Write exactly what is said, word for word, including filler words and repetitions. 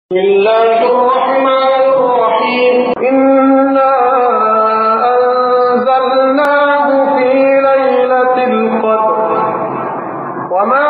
بسم الله الرحمن الرحيم إنا أنزلناه في ليلة القدر وما